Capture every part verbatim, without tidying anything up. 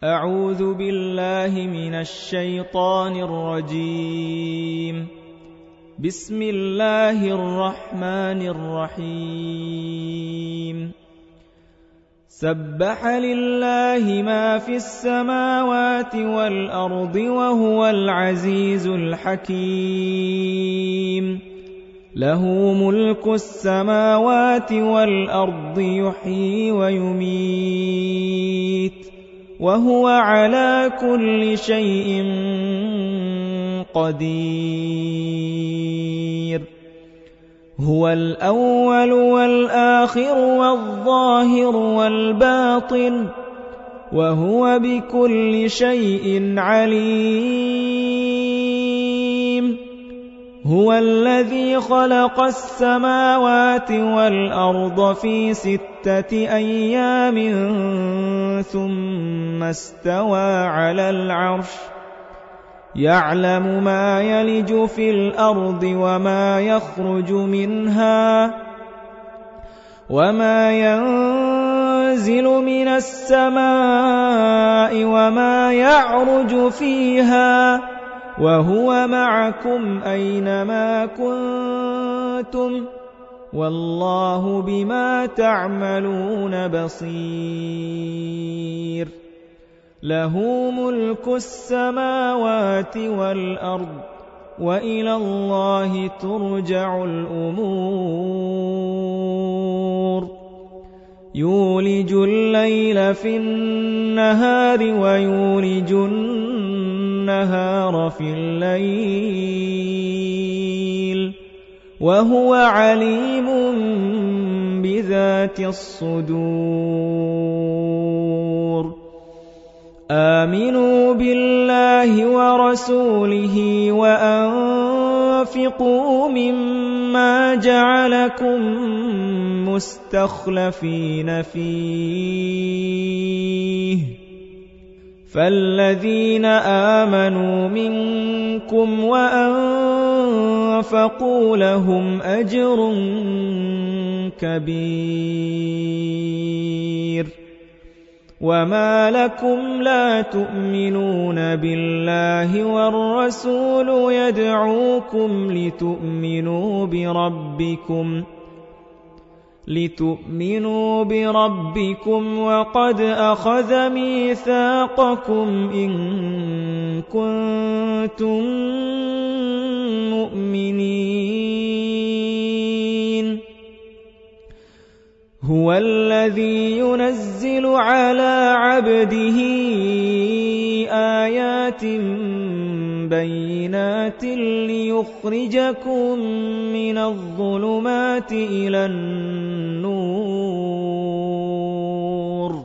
أعوذ بالله من الشيطان الرجيم. بسم الله الرحمن الرحيم. سبح لله ما في السماوات والأرض وهو العزيز الحكيم. له ملك السماوات والأرض يحيي ويميت وهو على كل شيء قدير. هو الأول والآخر والظاهر والباطن وهو بكل شيء عليم. هو الذي خلق السماوات والأرض في ستة أيام ثم استوى على العرش يعلم ما يلج في الأرض وما يخرج منها وما ينزل من السماء وما يعرج فيها وهو معكم أينما كنتم والله بما تعملون بصير. له ملك السماوات والأرض وإلى الله ترجع الأمور. يولج الليل في النهار ويولج النهار في الليل وهو عليم بذات الصدور. آمنوا بالله ورسوله وأنفقوا مما جعلكم مستخلفين فيه فالذين آمنوا منكم وأنفقوا لهم أجر كبير. وما لكم لا تؤمنون بالله والرسول يدعوكم لتؤمنوا بربكم لتؤمنوا بربكم وقد أخذ ميثاقكم إن كنتم مؤمنين. هو الذي ينزل على عبده آيات بينات ليخرجكم من الظلمات إلى النور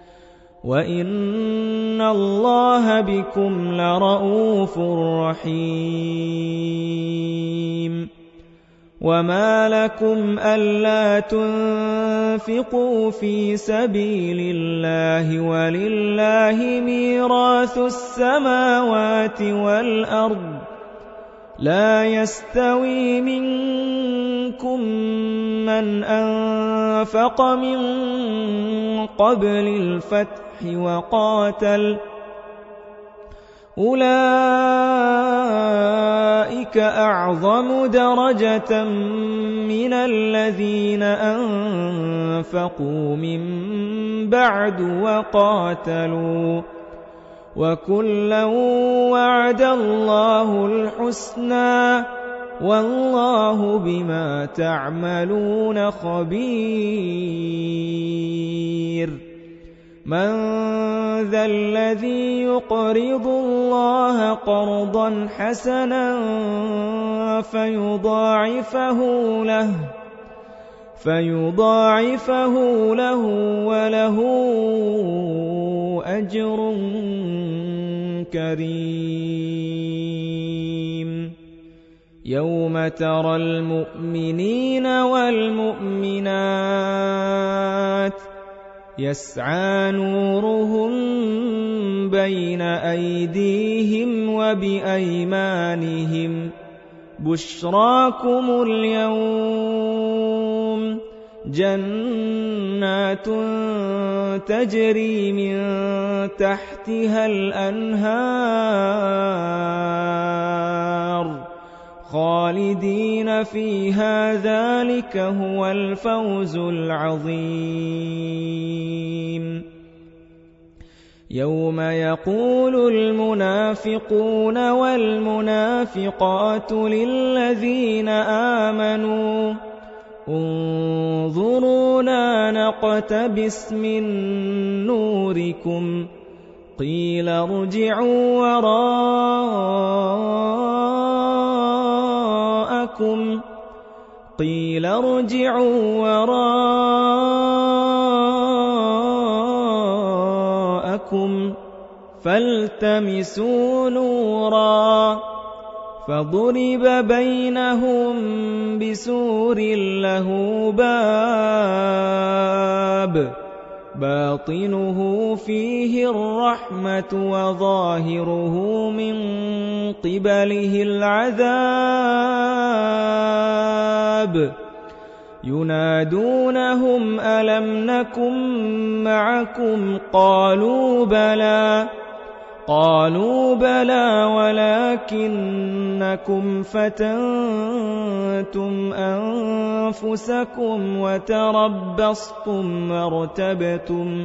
وإن الله بكم لرءوف رحيم. وما لكم ألا تنفقوا في سبيل الله ولله ميراث السماوات والأرض لا يستوي منكم من أنفق من قبل الفتح وقاتل أولئك أعظم درجة من الذين أنفقوا من بعد وقاتلوا وكلا وعد الله الحسنى والله بما تعملون خبير. من ذا الذي يقرض الله قرضا حسنا فيضاعفه له فيضاعفه له وله أجر كريم. يوم ترى المؤمنين والمؤمنات يسعى نورهم بين أيديهم وبأيمانهم بشراكم اليوم جنات تجري من تحتها الأنهار خالدين فيها ذلك هو الفوز العظيم يوم يقول المنافقون والمنافقات للذين آمنوا انظرونا نقتبس من نوركم قيل ارجعوا وراءكم قيل ارجعوا وراءكم فالتمسوا نورا فضرب بينهم بسور له باب باطنه فيه الرحمة وظاهره من قبله العذاب ينادونهم ألم نكن معكم قالوا بلى قالوا بلى ولكنكم فتنتم أنفسكم وتربصتم وارتبتم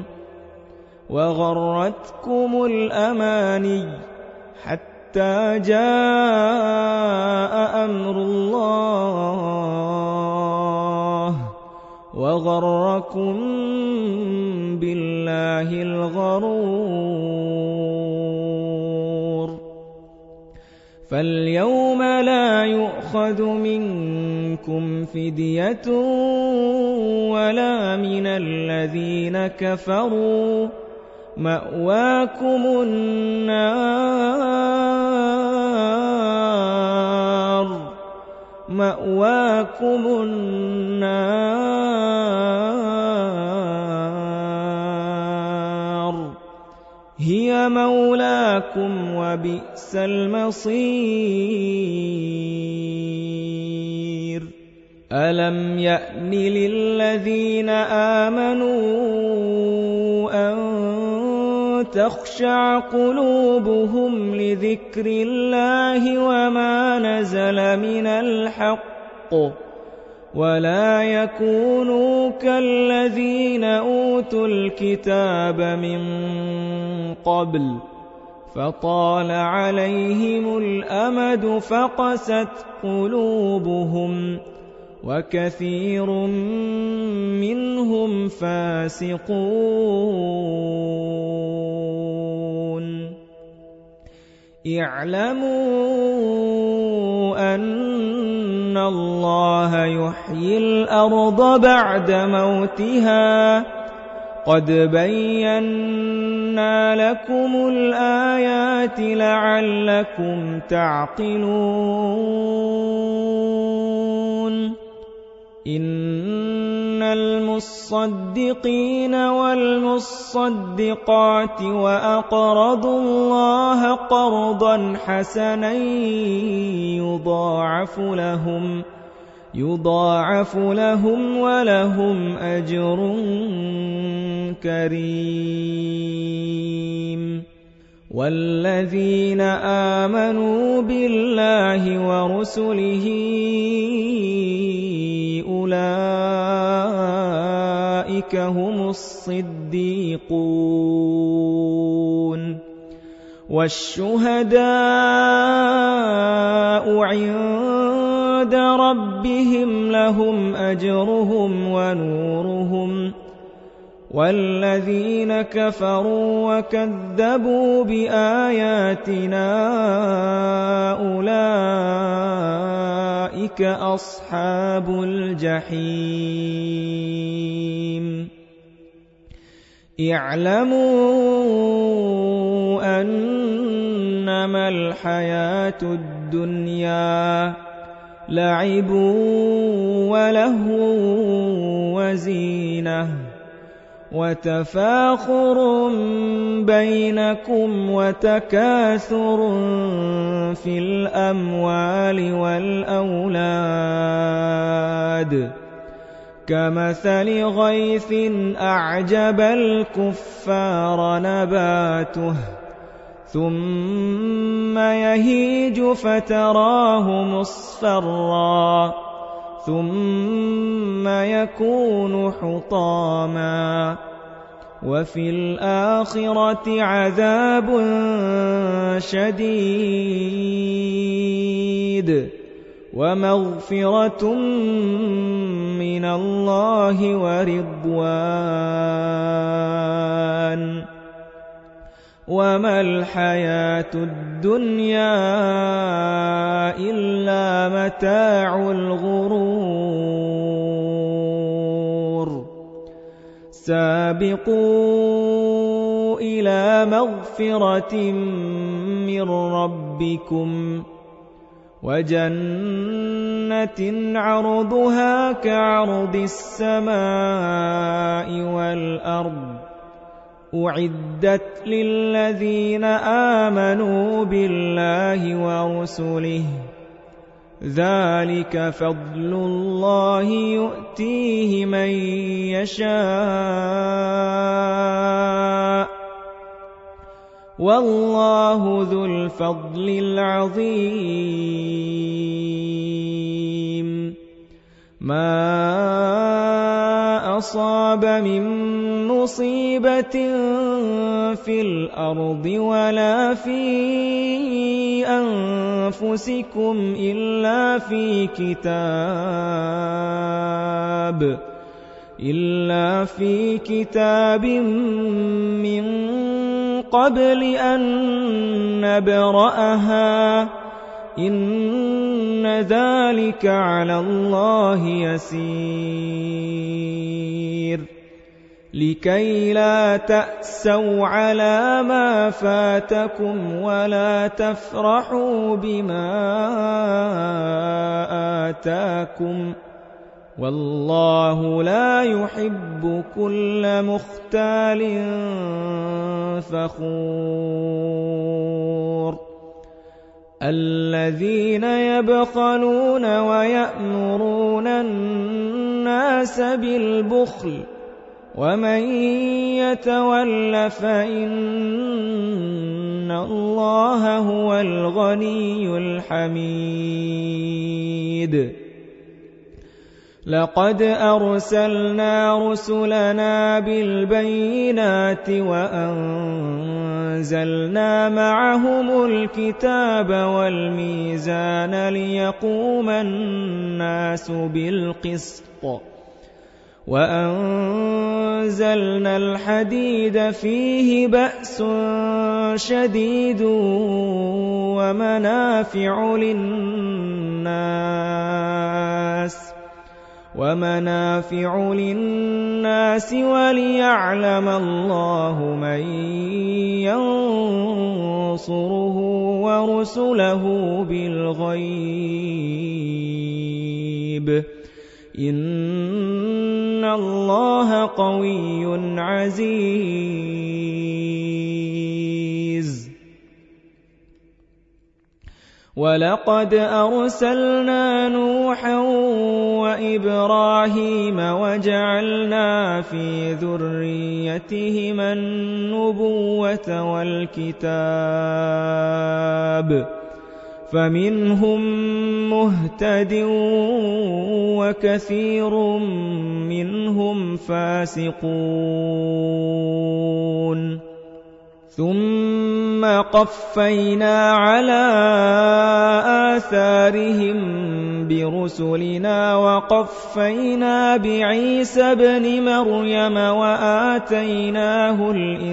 وغرتكم الأماني حتى جاء أمر الله وغركم بالله الغرور فاليوم لا يؤخذ منكم فدية ولا من الذين كفروا مأواكم النار مأواكم النار هي مولاكم وبئس المصير ألم يأن للذين آمنوا أن تخشع قلوبهم لذكر الله وما نزل من الحق ولا يكونوا كالذين أوتوا الكتاب من قبل فطال عليهم الأمد فقست قلوبهم وكثير منهم فاسقون اعلموا أن الله يحيي الأرض بعد موتها قد بينا لكم الآيات لعلكم تعقلون إن المصدقين والمصدقات وأقرضوا الله قرضا حسنا يضاعف لهم يضاعف لهم ولهم أجر كريم والذين آمنوا بالله ورسله أولئك هم الصديقون والشهداء عند ربهم لهم أجرهم ونورهم والذين كفروا وكذبوا بآياتنا أولئك أصحاب الجحيم اعلموا أنما الحياة الدنيا لعب ولهو وزينة وتفاخر بينكم وتكاثر في الأموال والأولاد كمثل غيث أعجب الكفار نباته ثم يهيج فتراه مصفرا ثم يكون حطاما وفي الآخرة عذاب شديد ومغفرة من الله ورضوان وما الحياة الدنيا إلا متاع الغرور سابقوا إلى مغفرة من ربكم وجنة عرضها كعرض السماء والأرض أعدت للذين آمنوا بالله ورسله ذلك فضل الله يؤتيه من يشاء والله ذو الفضل العظيم ما أصاب من مصيبة في الأرض ولا في أنفسكم إلا في كتاب إلا في كتاب من قبل أن نبرأها إن ذلك على الله يسير لكي لا تأسوا على ما فاتكم ولا تفرحوا بما آتاكم والله لا يحب كل مختال فخور الذين يبخلون ويأمرون الناس بالبخل ومن يتول فإن الله هو الغني الحميد لقد أرسلنا رسلنا بالبينات وأنزلنا معهم الكتاب والميزان ليقوم الناس بالقسط وأنزلنا الحديد فيه بأس شديد ومنافع للناس ومنافع للناس وليعلم الله من ينصره ورسله بالغيب إن الله قوي عزيز ولقد أرسلنا نوحا وإبراهيم وجعلنا في ذريتهما النبوة والكتاب فمنهم مهتد وكثير منهم فاسقون ثم قفينا على آثارهم برسلنا وقفينا بعيسى ابن مريم وآتيناه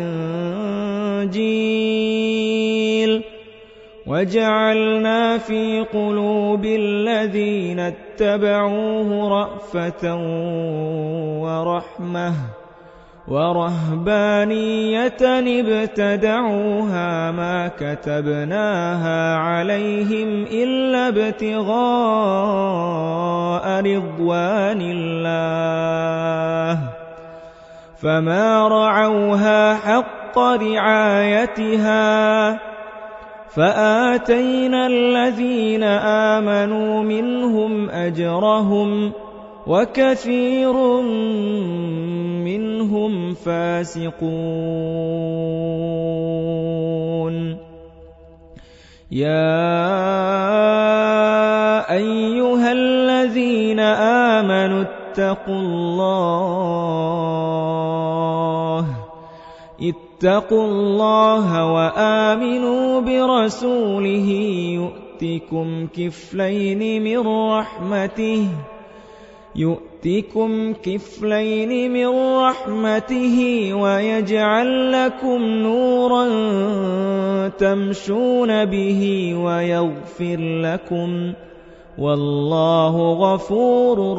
الإنجيل وجعلنا في قلوب الذين اتبعوه رأفة ورحمة ورهبانية ابتدعوها ما كتبناها عليهم إلا ابتغاء رضوان الله فما رعوها حق رعايتها فآتينا الذين آمنوا منهم أجرهم وكثير منهم فاسقون. يا أيها الذين آمنوا اتقوا الله اتقوا الله وآمنوا برسوله يؤتكم كفلين من رحمته يؤتكم كفلين من رحمته ويجعل لكم نورا تمشون به ويغفر لكم والله غفور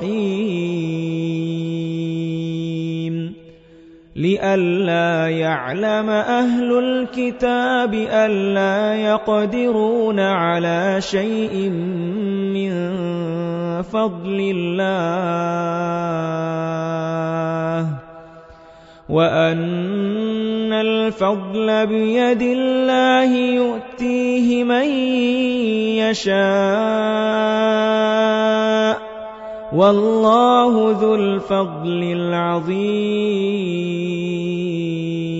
رحيم. لئلا يعلم أهل الكتاب ألا يقدرون على شيء من فضل الله وأن الفضل بيد الله يؤتيه من يشاء والله ذو الفضل العظيم.